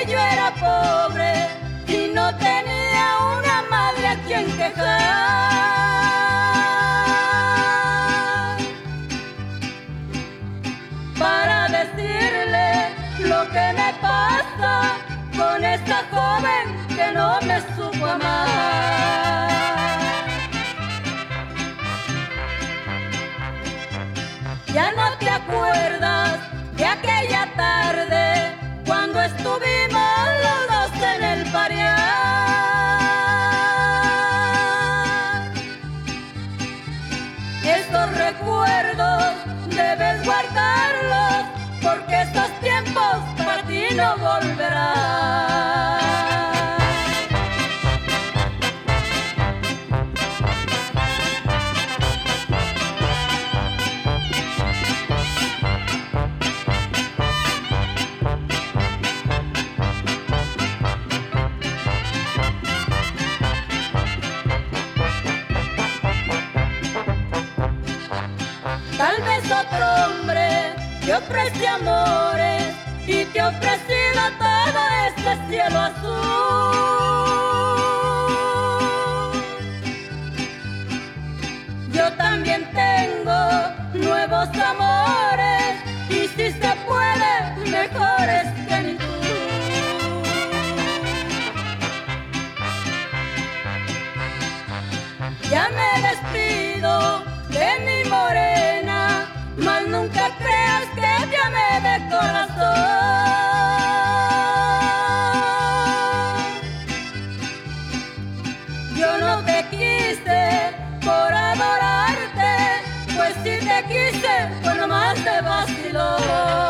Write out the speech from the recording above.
que yo era pobre y no tenía una madre a quien quejar, para decirle lo que me pasa con esta joven que no me supo amar. Ya no te acuerdas de aquella tarde cuando estuvimos los dos en el parear. Estos recuerdos debes guardarlos porque estos tiempos para ti no volverán. Tal vez otro hombre te ofrece amores y te ha ofrecido todo este cielo azul. Yo también tengo nuevos amores y si se puede, mejores que ni tú. Ya me despido de mi morena, mas nunca creas que te amé de corazón. Yo no te quise por adorarte, pues si te quise fue nomás de vacilón.